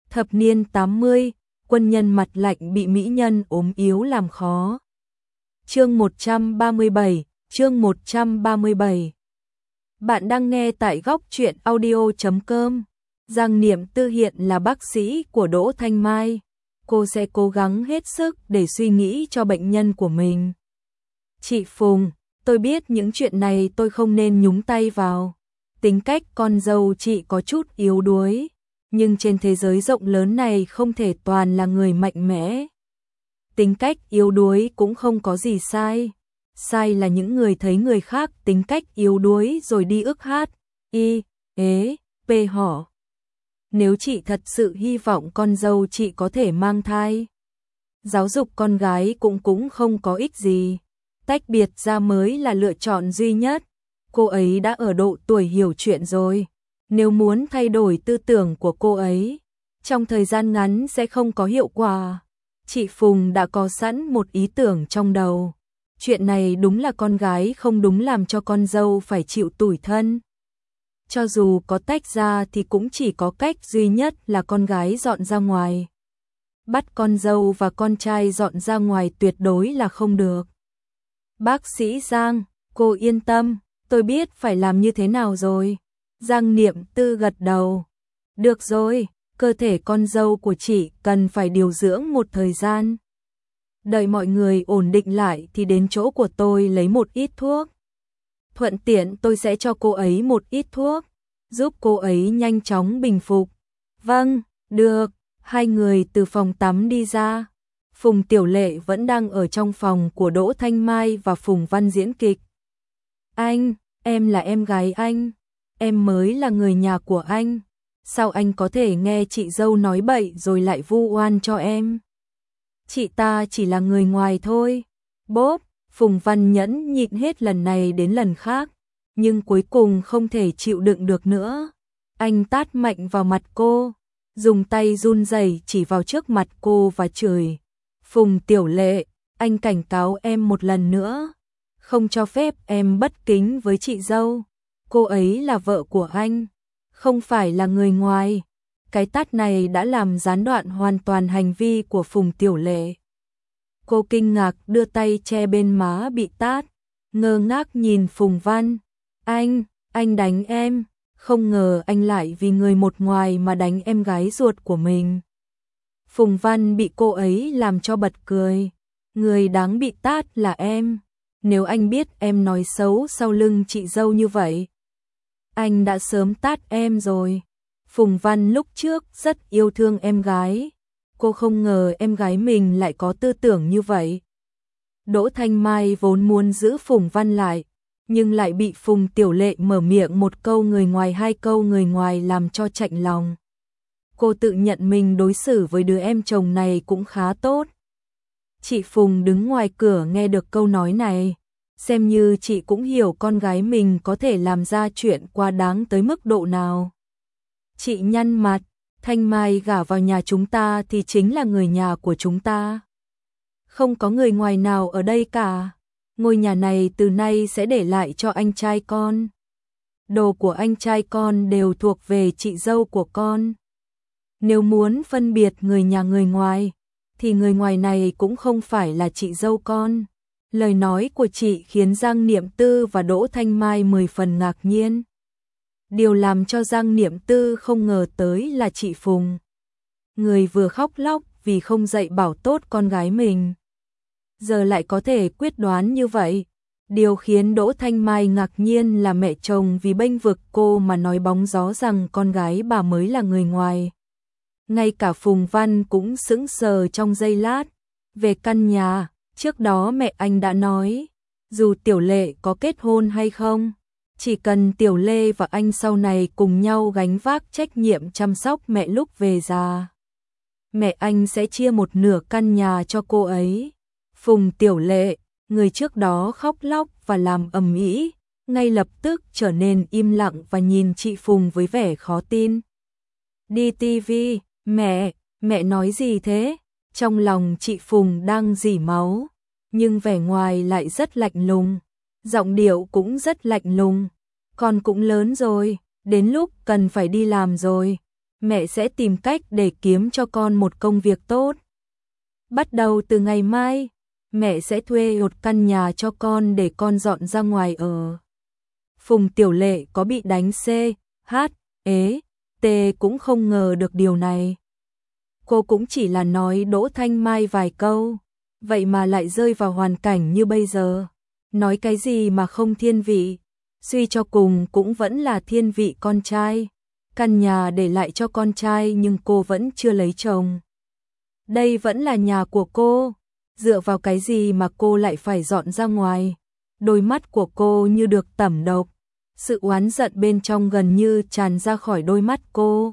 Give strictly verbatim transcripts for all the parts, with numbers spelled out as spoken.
Thập niên tám mươi, quân nhân mặt lạnh bị mỹ nhân ốm yếu làm khó. Chương một trăm ba mươi bảy, chương một trăm ba mươi bảy. Bạn đang nghe tại góc truyện audio chấm com. Giang Niệm Tư hiện là bác sĩ của Đỗ Thanh Mai. Cô sẽ cố gắng hết sức để suy nghĩ cho bệnh nhân của mình. Chị Phùng, tôi biết những chuyện này tôi không nên nhúng tay vào. Tính cách con dâu chị có chút yếu đuối, nhưng trên thế giới rộng lớn này không thể toàn là người mạnh mẽ. Tính cách yếu đuối cũng không có gì sai. Sai là những người thấy người khác tính cách yếu đuối rồi đi ức hát, y, ế, p họ. Nếu chị thật sự hy vọng con dâu chị có thể mang thai, giáo dục con gái cũng cũng không có ích gì. Tách biệt ra mới là lựa chọn duy nhất. Cô ấy đã ở độ tuổi hiểu chuyện rồi. Nếu muốn thay đổi tư tưởng của cô ấy, trong thời gian ngắn sẽ không có hiệu quả. Chị Phùng đã có sẵn một ý tưởng trong đầu. Chuyện này đúng là con gái không đúng làm cho con dâu phải chịu tủi thân. Cho dù có tách ra thì cũng chỉ có cách duy nhất là con gái dọn ra ngoài. Bắt con dâu và con trai dọn ra ngoài tuyệt đối là không được. Bác sĩ Giang, cô yên tâm, tôi biết phải làm như thế nào rồi. Giang Niệm Tư gật đầu. Được rồi, cơ thể con dâu của chị cần phải điều dưỡng một thời gian. Đợi mọi người ổn định lại thì đến chỗ của tôi lấy một ít thuốc. Thuận tiện tôi sẽ cho cô ấy một ít thuốc, giúp cô ấy nhanh chóng bình phục. Vâng, được. Hai người từ phòng tắm đi ra. Phùng Tiểu Lệ vẫn đang ở trong phòng của Đỗ Thanh Mai và Phùng Văn diễn kịch. Anh, em là em gái anh. Em mới là người nhà của anh. Sao anh có thể nghe chị dâu nói bậy rồi lại vu oan cho em? Chị ta chỉ là người ngoài thôi. Bốp, Phùng Văn nhẫn nhịn hết lần này đến lần khác, nhưng cuối cùng không thể chịu đựng được nữa. Anh tát mạnh vào mặt cô, dùng tay run rẩy chỉ vào trước mặt cô và chửi. Phùng Tiểu Lệ, anh cảnh cáo em một lần nữa, không cho phép em bất kính với chị dâu. Cô ấy là vợ của anh, không phải là người ngoài. Cái tát này đã làm gián đoạn hoàn toàn hành vi của Phùng Tiểu Lệ. Cô kinh ngạc đưa tay che bên má bị tát, ngơ ngác nhìn Phùng Văn. Anh, anh đánh em, không ngờ anh lại vì người một ngoài mà đánh em gái ruột của mình. Phùng Văn bị cô ấy làm cho bật cười. Người đáng bị tát là em. Nếu anh biết em nói xấu sau lưng chị dâu như vậy, anh đã sớm tát em rồi. Phùng Văn lúc trước rất yêu thương em gái. Cô không ngờ em gái mình lại có tư tưởng như vậy. Đỗ Thanh Mai vốn muốn giữ Phùng Văn lại, nhưng lại bị Phùng Tiểu Lệ mở miệng một câu người ngoài hai câu người ngoài làm cho chạnh lòng. Cô tự nhận mình đối xử với đứa em chồng này cũng khá tốt. Chị Phùng đứng ngoài cửa nghe được câu nói này, xem như chị cũng hiểu con gái mình có thể làm ra chuyện quá đáng tới mức độ nào. Chị nhăn mặt, Thanh Mai gả vào nhà chúng ta thì chính là người nhà của chúng ta. Không có người ngoài nào ở đây cả. Ngôi nhà này từ nay sẽ để lại cho anh trai con. Đồ của anh trai con đều thuộc về chị dâu của con. Nếu muốn phân biệt người nhà người ngoài, thì người ngoài này cũng không phải là chị dâu con. Lời nói của chị khiến Giang Niệm Tư và Đỗ Thanh Mai mười phần ngạc nhiên. Điều làm cho Giang Niệm Tư không ngờ tới là chị Phùng. Người vừa khóc lóc vì không dạy bảo tốt con gái mình, giờ lại có thể quyết đoán như vậy. Điều khiến Đỗ Thanh Mai ngạc nhiên là mẹ chồng vì bênh vực cô mà nói bóng gió rằng con gái bà mới là người ngoài. Ngay cả Phùng Văn cũng sững sờ trong giây lát. Về căn nhà, trước đó mẹ anh đã nói, dù Tiểu Lệ có kết hôn hay không, chỉ cần Tiểu Lê và anh sau này cùng nhau gánh vác trách nhiệm chăm sóc mẹ lúc về già, mẹ anh sẽ chia một nửa căn nhà cho cô ấy. Phùng Tiểu Lệ, người trước đó khóc lóc và làm ầm ĩ, ngay lập tức trở nên im lặng và nhìn chị Phùng với vẻ khó tin. Đi tivi, mẹ, mẹ nói gì thế? Trong lòng chị Phùng đang rỉ máu, nhưng vẻ ngoài lại rất lạnh lùng, giọng điệu cũng rất lạnh lùng. Con cũng lớn rồi, đến lúc cần phải đi làm rồi. mẹ sẽ tìm cách để kiếm cho con một công việc tốt. Bắt đầu từ ngày mai, mẹ sẽ thuê một căn nhà cho con để con dọn ra ngoài ở. Phùng Tiểu Lệ có bị đánh C, H, ế, T cũng không ngờ được điều này. Cô cũng chỉ là nói Đỗ Thanh Mai vài câu, vậy mà lại rơi vào hoàn cảnh như bây giờ. Nói cái gì mà không thiên vị, suy cho cùng cũng vẫn là thiên vị con trai. Căn nhà để lại cho con trai nhưng cô vẫn chưa lấy chồng. Đây vẫn là nhà của cô, dựa vào cái gì mà cô lại phải dọn ra ngoài. Đôi mắt của cô như được tẩm độc, sự oán giận bên trong gần như tràn ra khỏi đôi mắt cô.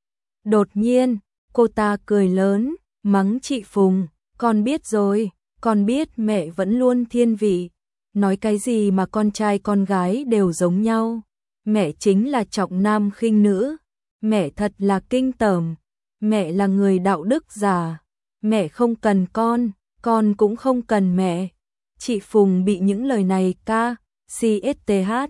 Đột nhiên, cô ta cười lớn, mắng chị Phùng, con biết rồi, con biết mẹ vẫn luôn thiên vị. Nói cái gì mà con trai con gái đều giống nhau. Mẹ chính là trọng nam khinh nữ. Mẹ thật là kinh tởm. Mẹ là người đạo đức giả. Mẹ không cần con, con cũng không cần mẹ. Chị Phùng bị những lời này ca, CSTH,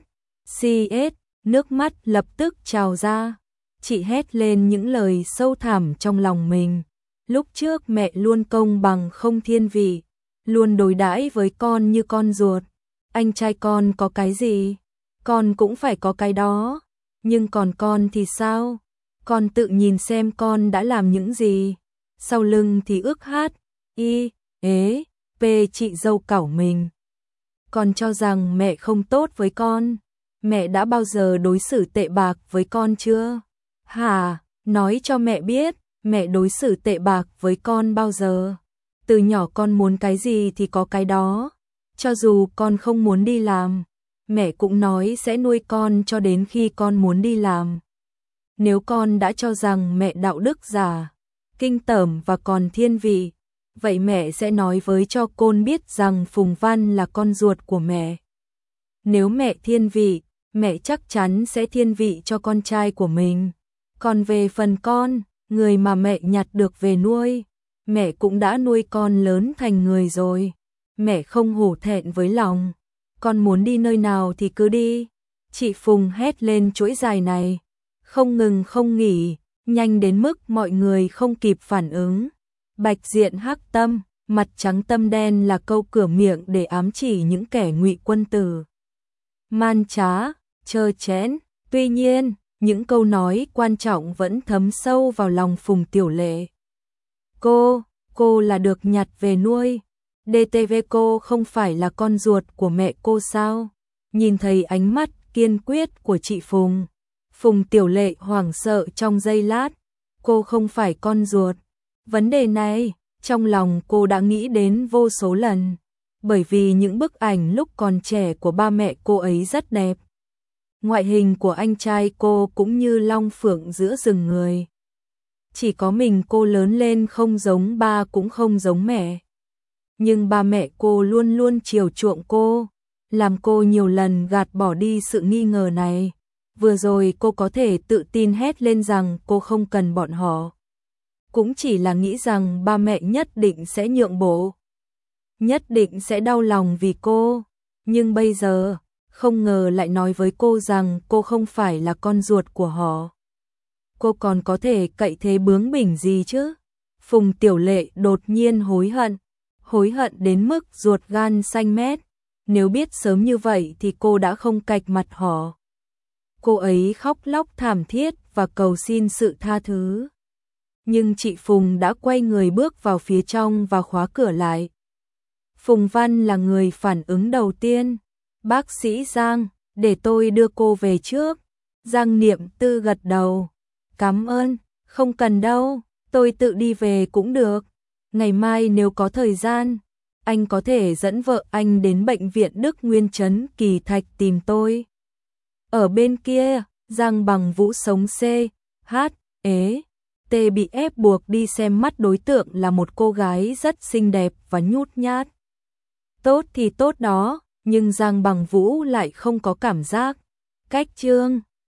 CS, nước mắt lập tức trào ra. Chị hét lên những lời sâu thẳm trong lòng mình. Lúc trước mẹ luôn công bằng không thiên vị, luôn đối đãi với con như con ruột. Anh trai con có cái gì, con cũng phải có cái đó. Nhưng còn con thì sao? Con tự nhìn xem con đã làm những gì. Sau lưng thì ước hát, y, ế, p chị dâu cẩu mình. Con cho rằng mẹ không tốt với con. Mẹ đã bao giờ đối xử tệ bạc với con chưa? Hả, nói cho mẹ biết, mẹ đối xử tệ bạc với con bao giờ? Từ nhỏ con muốn cái gì thì có cái đó. Cho dù con không muốn đi làm, mẹ cũng nói sẽ nuôi con cho đến khi con muốn đi làm. Nếu con đã cho rằng mẹ đạo đức giả, kinh tởm và còn thiên vị, vậy mẹ sẽ nói với cho con biết rằng Phùng Văn là con ruột của mẹ. Nếu mẹ thiên vị, mẹ chắc chắn sẽ thiên vị cho con trai của mình. Còn về phần con, người mà mẹ nhặt được về nuôi, mẹ cũng đã nuôi con lớn thành người rồi. Mẹ không hổ thẹn với lòng. Con muốn đi nơi nào thì cứ đi. Chị Phùng hét lên chuỗi dài này, không ngừng không nghỉ, nhanh đến mức mọi người không kịp phản ứng. Bạch diện hắc tâm, mặt trắng tâm đen là câu cửa miệng để ám chỉ những kẻ ngụy quân tử. Man trá, trơ chẽn. Tuy nhiên, những câu nói quan trọng vẫn thấm sâu vào lòng Phùng Tiểu Lệ. Cô, cô là được nhặt về nuôi. đê tê vê cô không phải là con ruột của mẹ cô sao? Nhìn thấy ánh mắt kiên quyết của chị Phùng, Phùng Tiểu Lệ hoảng sợ trong giây lát. Cô không phải con ruột. Vấn đề này, trong lòng cô đã nghĩ đến vô số lần. Bởi vì những bức ảnh lúc còn trẻ của ba mẹ cô ấy rất đẹp. Ngoại hình của anh trai cô cũng như long phượng giữa rừng người. Chỉ có mình cô lớn lên không giống ba cũng không giống mẹ. Nhưng ba mẹ cô luôn luôn chiều chuộng cô, làm cô nhiều lần gạt bỏ đi sự nghi ngờ này. Vừa rồi cô có thể tự tin hét lên rằng cô không cần bọn họ. Cũng chỉ là nghĩ rằng ba mẹ nhất định sẽ nhượng bộ, nhất định sẽ đau lòng vì cô. Nhưng bây giờ, không ngờ lại nói với cô rằng cô không phải là con ruột của họ. Cô còn có thể cậy thế bướng bỉnh gì chứ? Phùng Tiểu Lệ đột nhiên hối hận. Hối hận đến mức ruột gan xanh mét. Nếu biết sớm như vậy thì cô đã không cạch mặt họ. Cô ấy khóc lóc thảm thiết và cầu xin sự tha thứ. Nhưng chị Phùng đã quay người bước vào phía trong và khóa cửa lại. Phùng Văn là người phản ứng đầu tiên. Bác sĩ Giang, để tôi đưa cô về trước. Giang Niệm Tư gật đầu. Cảm ơn, không cần đâu, tôi tự đi về cũng được. Ngày mai nếu có thời gian, anh có thể dẫn vợ anh đến bệnh viện Đức Nguyên Trấn Kỳ Thạch tìm tôi. Ở bên kia, Giang Bằng Vũ sống C, H, ế, T bị ép buộc đi xem mắt đối tượng là một cô gái rất xinh đẹp và nhút nhát. Tốt thì tốt đó, nhưng Giang Bằng Vũ lại không có cảm giác. Cách chương